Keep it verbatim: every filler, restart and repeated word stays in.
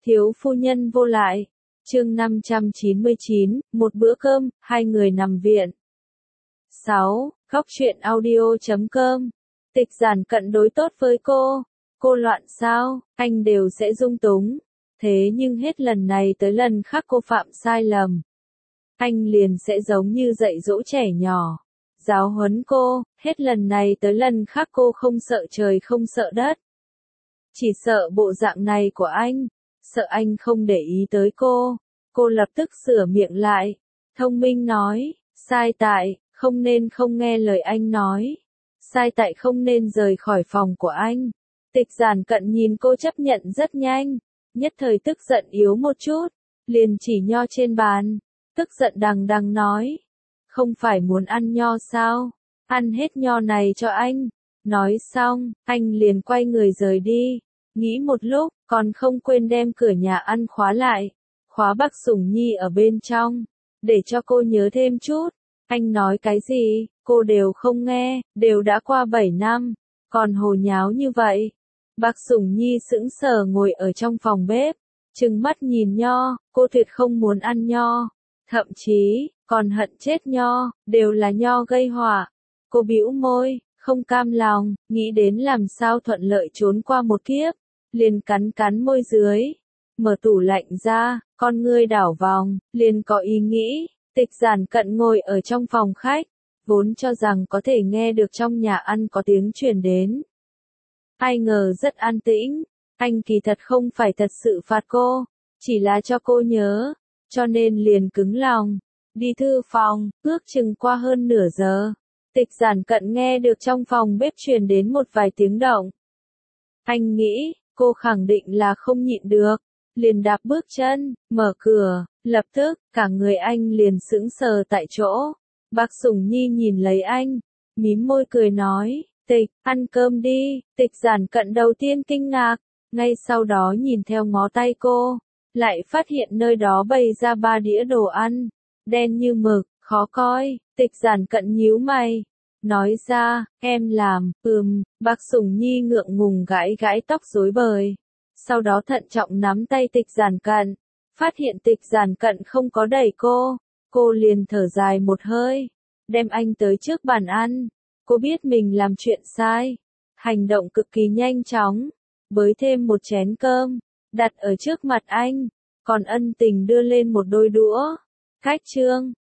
Thiếu phu nhân vô lại. Chương năm trăm chín mươi chín, một bữa cơm, hai người nằm viện. sáu. Góc truyện audio chấm com. Tịch Giản Cận đối tốt với cô. Cô loạn sao, anh đều sẽ dung túng. Thế nhưng hết lần này tới lần khác cô phạm sai lầm. Anh liền sẽ giống như dạy dỗ trẻ nhỏ. Giáo huấn cô, hết lần này tới lần khác cô không sợ trời không sợ đất. Chỉ sợ bộ dạng này của anh, sợ anh không để ý tới cô. Cô lập tức sửa miệng lại, thông minh nói, sai tại, không nên không nghe lời anh nói. Sai tại không nên rời khỏi phòng của anh. Tịch Giản Cận nhìn cô chấp nhận rất nhanh, nhất thời tức giận yếu một chút, liền chỉ nho trên bàn, tức giận đằng đằng nói. Không phải muốn ăn nho sao? Ăn hết nho này cho anh. Nói xong, anh liền quay người rời đi. Nghĩ một lúc, còn không quên đem cửa nhà ăn khóa lại. Khóa Bắc Sủng Nhi ở bên trong. Để cho cô nhớ thêm chút. Anh nói cái gì, cô đều không nghe, đều đã qua bảy năm. Còn hồ nháo như vậy. Bắc Sủng Nhi sững sờ ngồi ở trong phòng bếp. Trừng mắt nhìn nho, cô tuyệt không muốn ăn nho. Thậm chí, còn hận chết nho, đều là nho gây họa. Cô bĩu môi, không cam lòng, nghĩ đến làm sao thuận lợi trốn qua một kiếp, liền cắn cắn môi dưới, mở tủ lạnh ra, con ngươi đảo vòng, liền có ý nghĩ. Tịch Giản Cận ngồi ở trong phòng khách, vốn cho rằng có thể nghe được trong nhà ăn có tiếng truyền đến. Ai ngờ rất an tĩnh, anh kỳ thật không phải thật sự phạt cô, chỉ là cho cô nhớ, cho nên liền cứng lòng. Đi thư phòng, ước chừng qua hơn nửa giờ. Tịch Giản Cận nghe được trong phòng bếp truyền đến một vài tiếng động. Anh nghĩ, cô khẳng định là không nhịn được. Liền đạp bước chân, mở cửa, lập tức, cả người anh liền sững sờ tại chỗ. Bác Sủng Nhi nhìn lấy anh, mím môi cười nói, Tịch, ăn cơm đi. Tịch Giản Cận đầu tiên kinh ngạc, ngay sau đó nhìn theo ngó tay cô, lại phát hiện nơi đó bày ra ba đĩa đồ ăn. Đen như mực, khó coi. Tịch Giản Cận nhíu mày, nói ra, em làm. Ừm. Bác Sủng Nhi ngượng ngùng gãi gãi tóc rối bời, sau đó thận trọng nắm tay Tịch Giản Cận, phát hiện Tịch Giản Cận không có đẩy cô, cô liền thở dài một hơi, đem anh tới trước bàn ăn. Cô biết mình làm chuyện sai, hành động cực kỳ nhanh chóng, bới thêm một chén cơm, đặt ở trước mặt anh, còn ân tình đưa lên một đôi đũa. Khách trương,